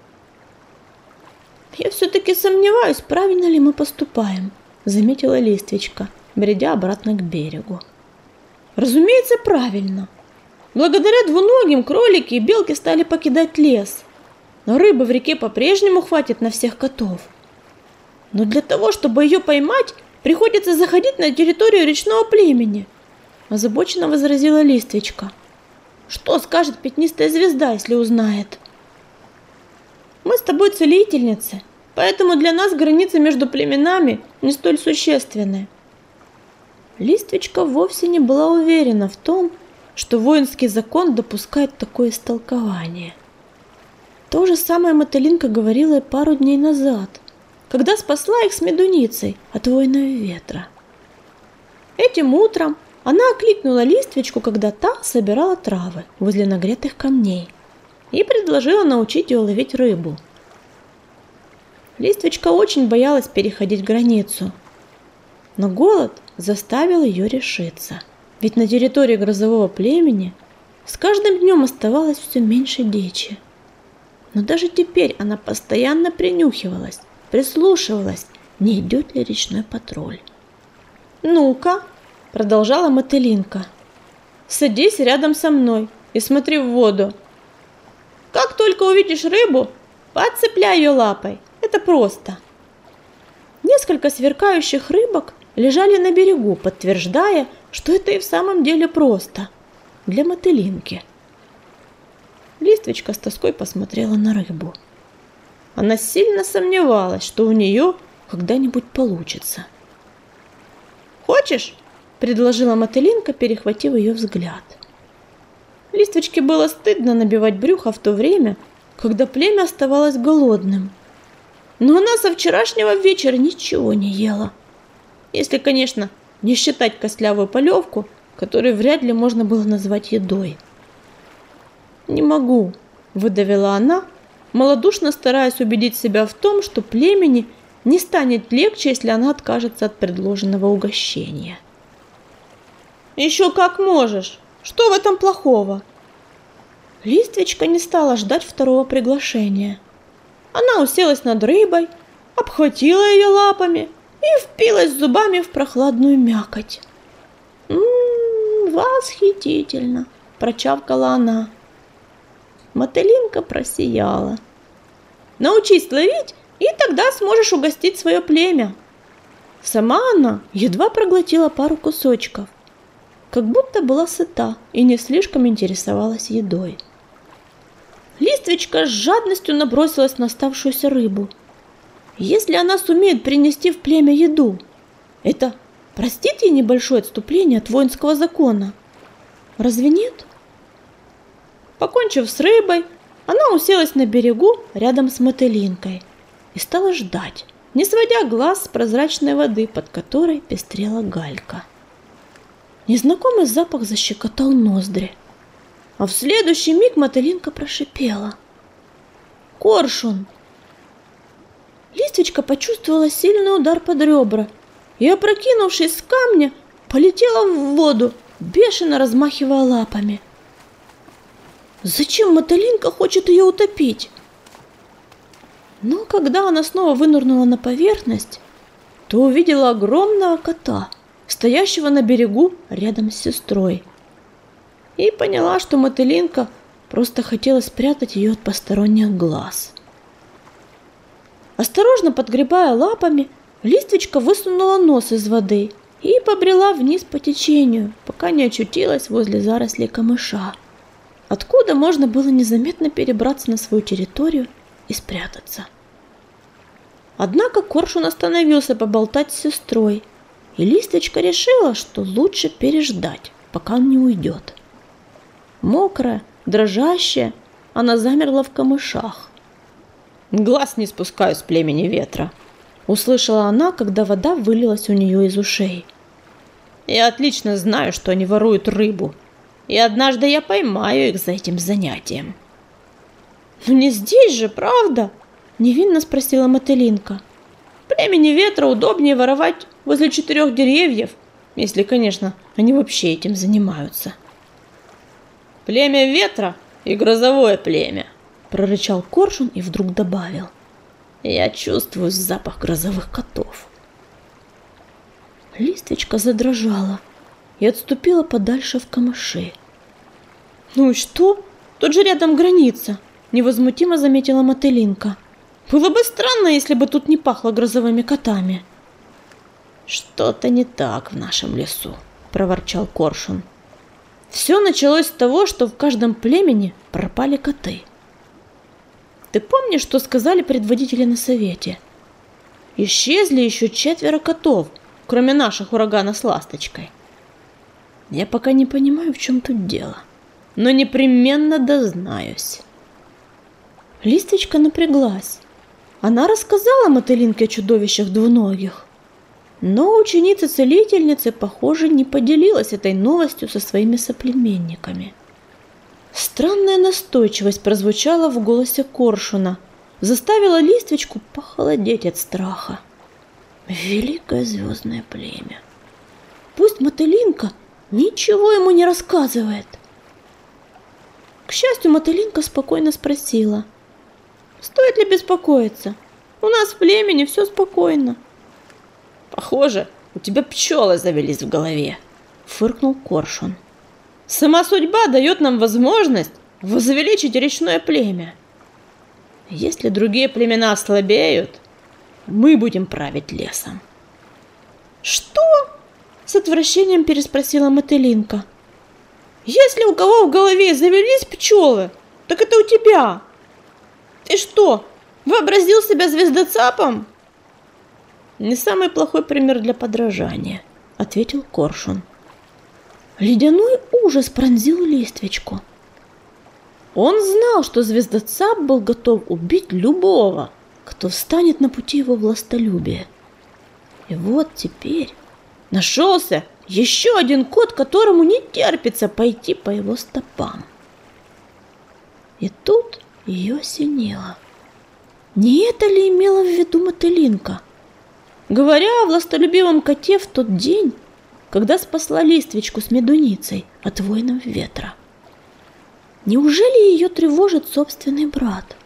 «Я все-таки сомневаюсь, правильно ли мы поступаем», — заметила Листвичка, бредя обратно к берегу. «Разумеется, правильно. Благодаря двуногим кролики и белки стали покидать лес, но рыбы в реке по-прежнему хватит на всех котов. Но для того, чтобы ее поймать, приходится заходить на территорию речного племени», — озабоченно возразила Листвичка. «Что скажет пятнистая звезда, если узнает?» «Мы с тобой целительницы, поэтому для нас границы между племенами не столь существенны». Листвичка вовсе не была уверена в том, что воинский закон допускает такое истолкование. То же самое Мотылинка говорила и пару дней назад, когда спасла их с Медуницей от воинов ветра. Этим утром она окликнула Листвичку, когда та собирала травы возле нагретых камней, и предложила научить ее ловить рыбу. Листвичка очень боялась переходить границу, но голод заставил ее решиться, ведь на территории грозового племени с каждым днем оставалось все меньше дичи. Но даже теперь она постоянно принюхивалась, прислушивалась, не идет ли речной патруль. «Ну-ка», — продолжала Мотылинка, — «садись рядом со мной и смотри в воду. Как только увидишь рыбу, подцепляй ее лапой. Это просто». Несколько сверкающих рыбок лежали на берегу, подтверждая, что это и в самом деле просто для Мотылинки. Листвичка с тоской посмотрела на рыбу. Она сильно сомневалась, что у нее когда-нибудь получится. «Хочешь?» – предложила Мотылинка, перехватив ее взгляд. Листвичке было стыдно набивать брюхо в то время, когда племя оставалось голодным. Но она со вчерашнего вечера ничего не ела. Если, конечно, не считать костлявую полевку, которую вряд ли можно было назвать едой. «Не могу», – выдавила она, малодушно стараясь убедить себя в том, что племени не станет легче, если она откажется от предложенного угощения. «Еще как можешь! Что в этом плохого?» Листвичка не стала ждать второго приглашения. Она уселась над рыбой, обхватила ее лапами и впилась зубами в прохладную мякоть. «Восхитительно!» – прочавкала она. Мотылинка просияла. «Научись ловить, и тогда сможешь угостить свое племя». Сама она едва проглотила пару кусочков, как будто была сыта и не слишком интересовалась едой. Листвичка с жадностью набросилась на оставшуюся рыбу. Если она сумеет принести в племя еду, это простит ей небольшое отступление от воинского закона. Разве нет? Покончив с рыбой, она уселась на берегу рядом с Мотылинкой и стала ждать, не сводя глаз с прозрачной воды, под которой пестрела галька. Незнакомый запах защекотал ноздри, а в следующий миг Мотылинка прошипела: «Коршун!» Листвичка почувствовала сильный удар под ребра и, опрокинувшись с камня, полетела в воду, бешено размахивая лапами. Зачем Мотылинка хочет ее утопить? Но когда она снова вынырнула на поверхность, то увидела огромного кота, стоящего на берегу рядом с сестрой, и поняла, что Мотылинка просто хотела спрятать ее от посторонних глаз. Осторожно подгребая лапами, Листвичка высунула нос из воды и побрела вниз по течению, пока не очутилась возле зарослей камыша, откуда можно было незаметно перебраться на свою территорию и спрятаться. Однако коршун остановился поболтать с сестрой, и Листвичка решила, что лучше переждать, пока он не уйдет. Мокрая, Дрожащая, она замерла в камышах. «Глаз не спускаю с племени ветра», — услышала она, когда вода вылилась у нее из ушей. «Я отлично знаю, что они воруют рыбу, и однажды я поймаю их за этим занятием». «Но не здесь же, правда?» — невинно спросила Мотылинка. «Племени ветра удобнее воровать возле 4 деревьев, если, конечно, они вообще этим занимаются». «Племя ветра и грозовое племя», — прорычал Коршун и вдруг добавил. «Я чувствую запах грозовых котов». Листвичка задрожала и отступила подальше в камыши. «Ну и что? Тут же рядом граница», — невозмутимо заметила Мотылинка. «Было бы странно, если бы тут не пахло грозовыми котами». «Что-то не так в нашем лесу», — проворчал Коршун. «Все началось с того, что в каждом племени пропали коты. Ты помнишь, что сказали предводители на совете? Исчезли еще 4 котов, кроме наших урагана с ласточкой. Я пока не понимаю, в чем тут дело, но непременно дознаюсь». Листвичка напряглась. Она рассказала Мотылинке о чудовищах двуногих. Но ученица-целительница, похоже, не поделилась этой новостью со своими соплеменниками. Странная настойчивость прозвучала в голосе Коршуна, заставила Листвичку похолодеть от страха. Великое звездное племя. Пусть Мотылинка ничего ему не рассказывает. К счастью, Мотылинка спокойно спросила: «Стоит ли беспокоиться? У нас в племени все спокойно». «Похоже, у тебя пчелы завелись в голове», — фыркнул Коршун. «Сама судьба дает нам возможность возвеличить речное племя. Если другие племена ослабеют, мы будем править лесом». «Что?» — с отвращением переспросила Мотылинка. «Если у кого в голове завелись пчелы, так это у тебя. Ты что, вообразил себя звездоцапом?» «Не самый плохой пример для подражания», — ответил Коршун. Ледяной ужас пронзил Листвичку. Он знал, что звездоцап был готов убить любого, кто встанет на пути его властолюбия. И вот теперь нашелся еще один кот, которому не терпится пойти по его стопам. И тут ее осенило. Не это ли имела в виду Мотылинка, говоря о властолюбивом коте в тот день, когда спасла Листвичку с Медуницей от воинов ветра? Неужели ее тревожит собственный брат?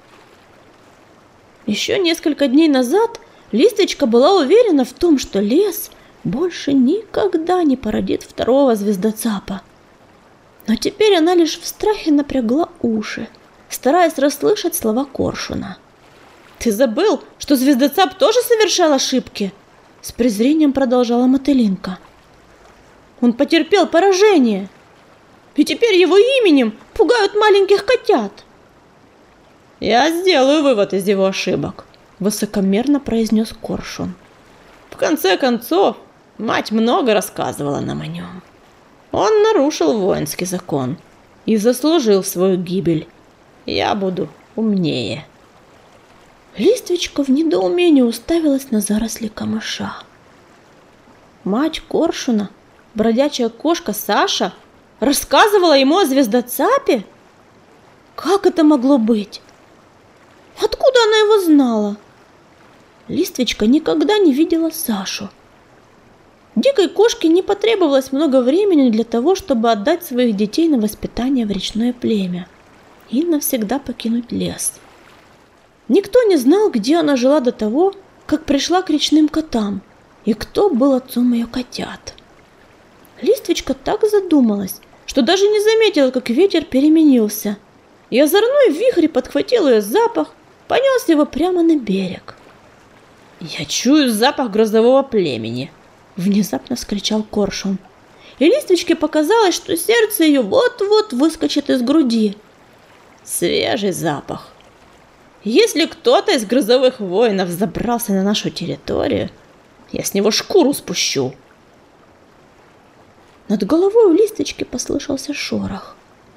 Еще несколько дней назад Листвичка была уверена в том, что лес больше никогда не породит второго звездоцапа. Но теперь она лишь в страхе напрягла уши, стараясь расслышать слова Коршуна. «Ты забыл, что звездоцап тоже совершал ошибки?» — с презрением продолжала Мотылинка. «Он потерпел поражение, и теперь его именем пугают маленьких котят». «Я сделаю вывод из его ошибок», — высокомерно произнес Коршун. «В конце концов, мать много рассказывала нам о нем. Он нарушил воинский закон и заслужил свою гибель. Я буду умнее». Листвичка в недоумении уставилась на заросли камыша. Мать Коршуна, бродячая кошка Саша, рассказывала ему о звездоцапе? Как это могло быть? Откуда она его знала? Листвичка никогда не видела Сашу. Дикой кошке не потребовалось много времени для того, чтобы отдать своих детей на воспитание в речное племя и навсегда покинуть лес. Никто не знал, где она жила до того, как пришла к речным котам, и кто был отцом ее котят. Листвичка так задумалась, что даже не заметила, как ветер переменился, и озорной вихрь подхватил ее запах, понес его прямо на берег. «Я чую запах грозового племени!» — внезапно вскричал Коршун. И Листвичке показалось, что сердце ее вот-вот выскочит из груди. Свежий запах. Если кто-то из грозовых воинов забрался на нашу территорию, я с него шкуру спущу. Над головой у Листвички послышался шорох.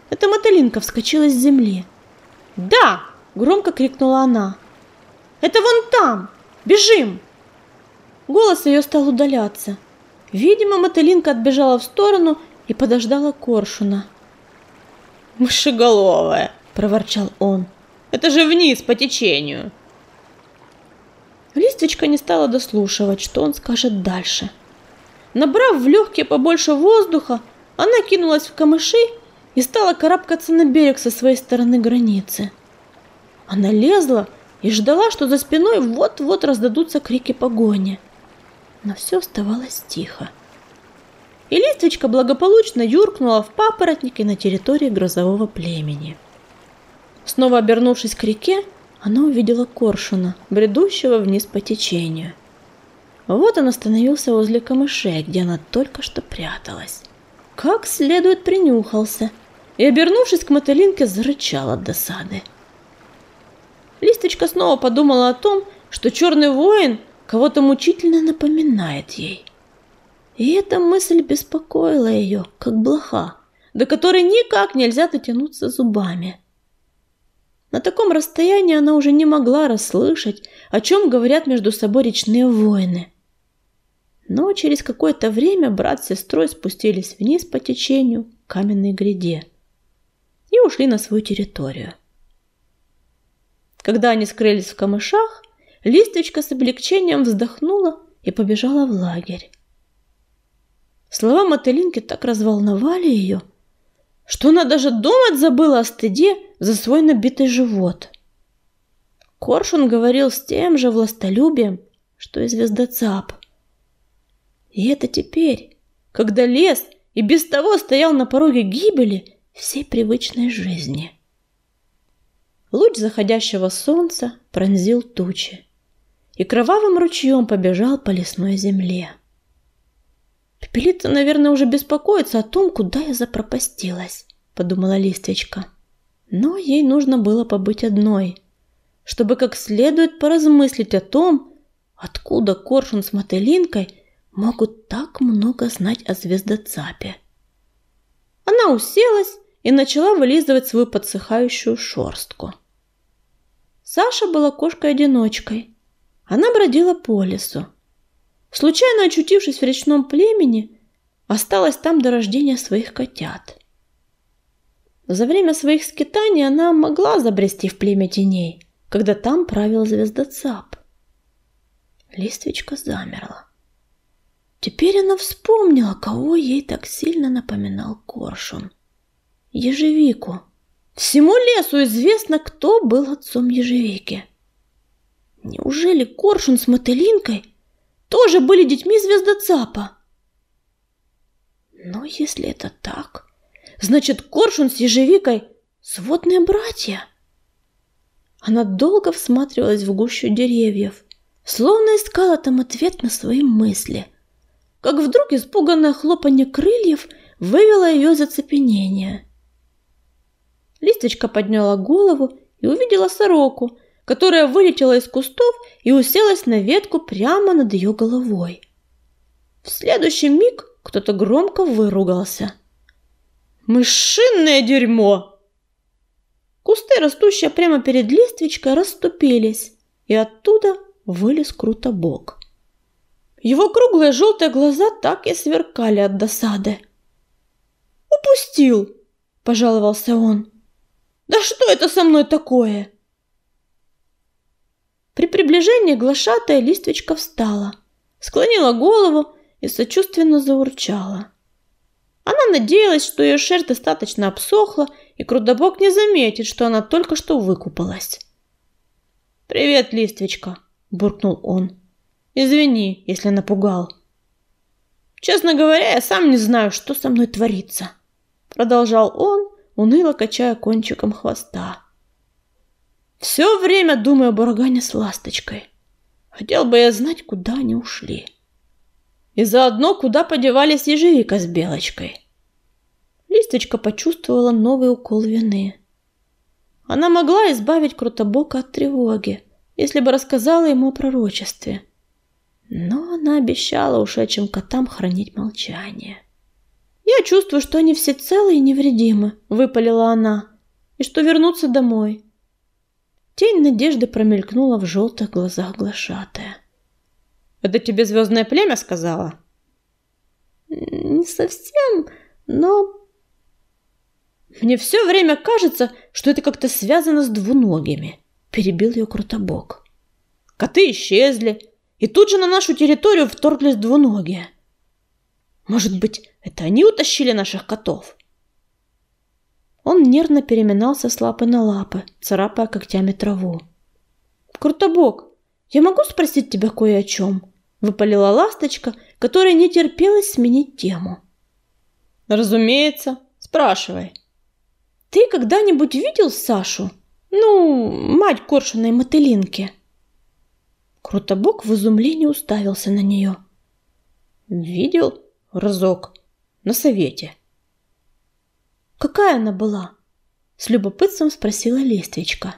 эта мотылинка вскочила с земли. «Да!» – громко крикнула она. «Это вон там! Бежим!» Голос ее стал удаляться. Видимо, мотылинка отбежала в сторону и подождала коршуна. «Мышеголовая!» – проворчал он. «Это же вниз по течению!» Листвичка не стала дослушивать, что он скажет дальше. Набрав в легкие побольше воздуха, она кинулась в камыши и стала карабкаться на берег со своей стороны границы. Она лезла и ждала, что за спиной вот-вот раздадутся крики погони. Но все оставалось тихо. И Листвичка благополучно юркнула в папоротники на территории грозового племени. Снова обернувшись к реке, она увидела коршуна, бредущего вниз по течению. Вот он остановился возле камышей, где она только что пряталась. Как следует принюхался и, обернувшись к мотылинке, зарычал от досады. Листвичка снова подумала о том, что черный воин кого-то мучительно напоминает ей. И эта мысль беспокоила ее, как блоха, до которой никак нельзя дотянуться зубами. На таком расстоянии она уже не могла расслышать, о чем говорят между собой речные воины. Но через какое-то время брат с сестрой спустились вниз по течению к каменной гряде и ушли на свою территорию. Когда они скрылись в камышах, Листвичка с облегчением вздохнула и побежала в лагерь. Слова мотылинки так разволновали ее, что она даже думать забыла о стыде за свой набитый живот. Коршун говорил с тем же властолюбием, что и звездоцап. И это теперь, когда лес и без того стоял на пороге гибели всей привычной жизни. Луч заходящего солнца пронзил тучи и кровавым ручьем побежал по лесной земле. «Пепелица, наверное, уже беспокоится о том, куда я запропастилась», — подумала Листвичка. Но ей нужно было побыть одной, чтобы как следует поразмыслить о том, откуда коршун с мотылинкой могут так много знать о звездоцапе. Она уселась и начала вылизывать свою подсыхающую шерстку. Саша была кошкой-одиночкой. Она бродила по лесу. Случайно очутившись в речном племени, осталась там до рождения своих котят. За время своих скитаний она могла забрести в племя теней, когда там правил звездоцап. Листвичка замерла. Теперь она вспомнила, кого ей так сильно напоминал коршун. Ежевику. Всему лесу известно, кто был отцом ежевики. Неужели коршун с мотылинкой тоже были детьми звездоцапа? Но если это так, значит, коршун с ежевикой — сводные братья. Она долго всматривалась в гущу деревьев, словно искала там ответ на свои мысли, как вдруг испуганное хлопанье крыльев вывело ее из оцепенения. Листвичка подняла голову и увидела сороку, которая вылетела из кустов и уселась на ветку прямо над ее головой. В следующий миг кто-то громко выругался. «Мышиное дерьмо!» Кусты, растущие прямо перед Листвичкой, расступились, и оттуда вылез Крутобок. Его круглые желтые глаза так и сверкали от досады. «Упустил!» – пожаловался он. «Да что это со мной такое?» При приближении глашатая Листвичка встала, склонила голову и сочувственно заурчала. Она надеялась, что ее шерсть достаточно обсохла, и Крутобок не заметит, что она только что выкупалась. «Привет, Листвичка!» – буркнул он. «Извини, если напугал». «Честно говоря, я сам не знаю, что со мной творится», – продолжал он, уныло качая кончиком хвоста. «Все время думаю об урагане с ласточкой. Хотел бы я знать, куда они ушли. И заодно, куда подевались ежевика с белочкой». Листвичка почувствовала новый укол вины. Она могла избавить Крутобока от тревоги, если бы рассказала ему о пророчестве. Но она обещала ушедшим котам хранить молчание. Я чувствую, что они все целы и невредимы, выпалила она, и что вернутся домой. Тень надежды промелькнула в желтых глазах глашатая. Это тебе звездное племя сказала? Не совсем, но... Мне все время кажется, что это как-то связано с двуногими, перебил ее Крутобок. Коты исчезли, и тут же на нашу территорию вторглись двуногие. Может быть, это они утащили наших котов? Он нервно переминался с лапы на лапы, царапая когтями траву. «Крутобок, я могу спросить тебя кое о чем?» — выпалила ласточка, которая не терпелась сменить тему. «Разумеется, спрашивай». «Ты когда-нибудь видел Сашу? Ну, мать коршуной мотылинки?» Крутобок в изумлении уставился на нее. «Видел разок на совете». «Какая она была?» — с любопытством спросила Листвичка.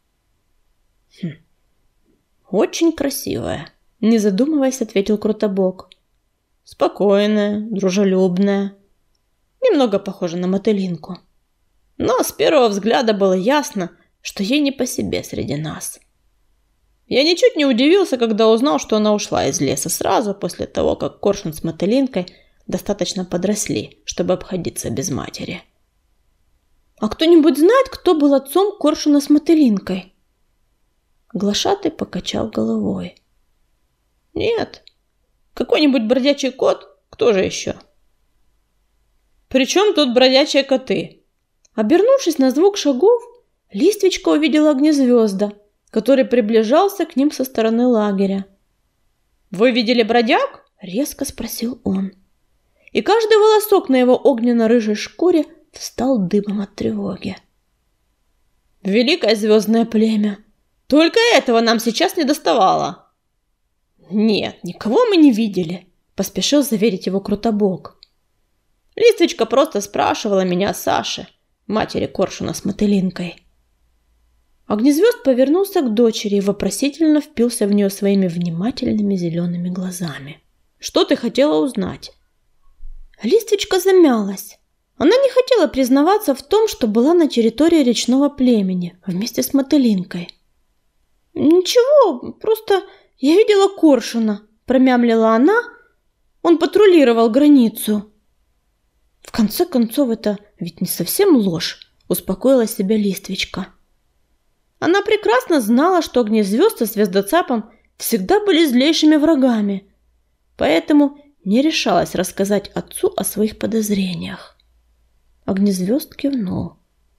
«Очень красивая», — не задумываясь, ответил Крутобок. «Спокойная, дружелюбная, немного похожа на мотылинку. Но с первого взгляда было ясно, что ей не по себе среди нас. Я ничуть не удивился, когда узнал, что она ушла из леса сразу после того, как коршун с мотылинкой достаточно подросли, чтобы обходиться без матери». «А кто-нибудь знает, кто был отцом коршуна с мотылинкой?» Глашатый покачал головой. «Нет. Какой-нибудь бродячий кот? Кто же еще?» «При чем тут бродячие коты?» Обернувшись на звук шагов, Листвичка увидела Огнезвезда, который приближался к ним со стороны лагеря. «Вы видели бродяг?» — резко спросил он. И каждый волосок на его огненно-рыжей шкуре встал дыбом от тревоги. «Великое звездное племя! Только этого нам сейчас не доставало!» «Нет, никого мы не видели», — поспешил заверить его Крутобок. «Листвичка просто спрашивала меня о Саше, матери коршуна с мотылинкой». Огнезвезд повернулся к дочери и вопросительно впился в нее своими внимательными зелеными глазами. «Что ты хотела узнать?» Листвичка замялась. Она не хотела признаваться в том, что была на территории речного племени вместе с мотылинкой. «Ничего, просто я видела коршуна», — промямлила она. «Он патрулировал границу». «В конце концов, это ведь не совсем ложь», — успокоила себя Листвичка. Она прекрасно знала, что Огнезвезд со Звездоцапом всегда были злейшими врагами, поэтому не решалась рассказать отцу о своих подозрениях. Огнезвезд кивнул.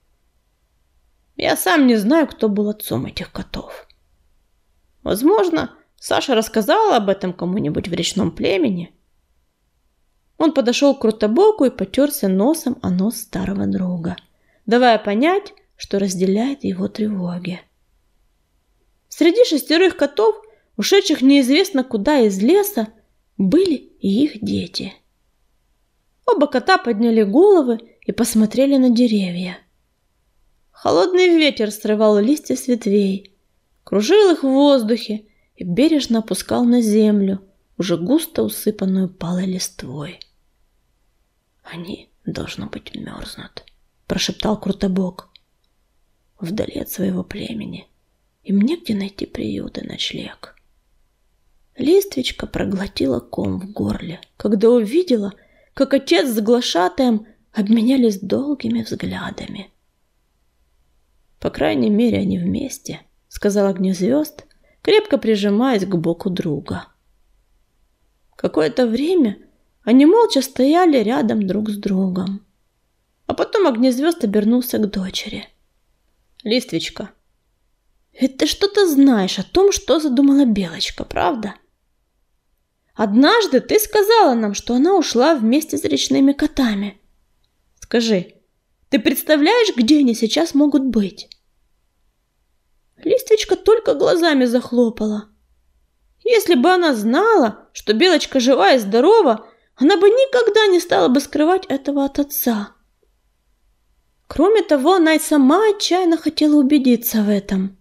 «Я сам не знаю, кто был отцом этих котов. Возможно, Саша рассказала об этом кому-нибудь в речном племени». Он подошел к Крутобоку и потерся носом о нос старого друга, давая понять, что разделяет его тревоги. Среди 6 котов, ушедших неизвестно куда из леса, были и их дети. Оба кота подняли головы и посмотрели на деревья. Холодный ветер срывал листья с ветвей, кружил их в воздухе и бережно опускал на землю, уже густо усыпанную палой листвой. «Они, должно быть, мерзнут», — прошептал Крутобок. «Вдали от своего племени. Им негде найти приют и ночлег». Листвичка проглотила ком в горле, когда увидела, как отец с глашатаем обменялись долгими взглядами. «По крайней мере, они вместе», — сказал Огнезвезд, крепко прижимаясь к боку друга. Какое-то время они молча стояли рядом друг с другом. А потом Огнезвезд обернулся к дочери. «Листвичка, ведь ты что-то знаешь о том, что задумала Белочка, правда? Однажды ты сказала нам, что она ушла вместе с речными котами. Скажи, ты представляешь, где они сейчас могут быть?» Листвичка только глазами захлопала. Если бы она знала, что Белочка жива и здорова, она бы никогда не стала бы скрывать этого от отца. Кроме того, она и сама отчаянно хотела убедиться в этом.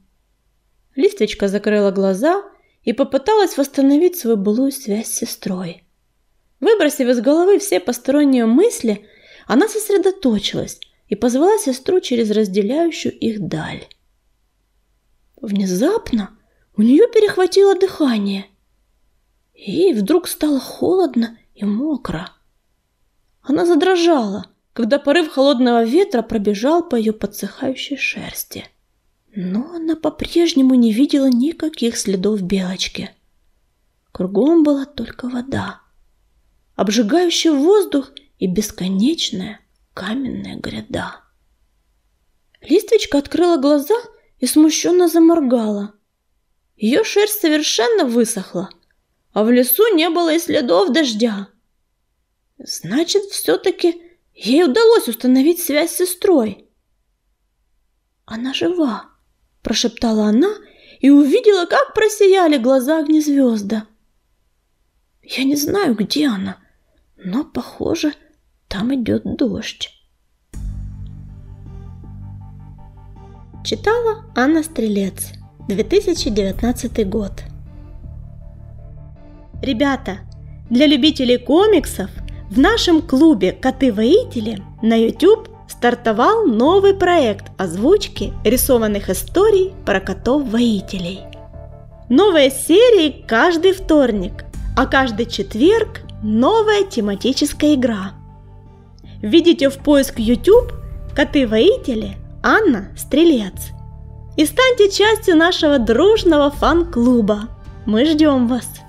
Листвичка закрыла глаза и попыталась восстановить свою былую связь с сестрой. Выбросив из головы все посторонние мысли, она сосредоточилась и позвала сестру через разделяющую их даль. Внезапно у нее перехватило дыхание. Ей вдруг стало холодно и мокро. Она задрожала, когда порыв холодного ветра пробежал по ее подсыхающей шерсти. Но она по-прежнему не видела никаких следов Белочки. Кругом была только вода, обжигающий воздух и бесконечная каменная гряда. Листвичка открыла глаза и смущенно заморгала. Ее шерсть совершенно высохла, а в лесу не было и следов дождя. Значит, все-таки ей удалось установить связь с сестрой. «Она жива», – прошептала она и увидела, как просияли глаза огнезвезда. «Я не знаю, где она, но, похоже, там идет дождь». Читала Анна Стрелец, 2019 год. Ребята, для любителей комиксов в нашем клубе «Коты-воители» на YouTube стартовал новый проект озвучки рисованных историй про котов-воителей. Новые серии каждый вторник, а каждый четверг новая тематическая игра. Введите в поиск YouTube «Коты-воители» Анна Стрелец и станьте частью нашего дружного фан-клуба. Мы ждем вас!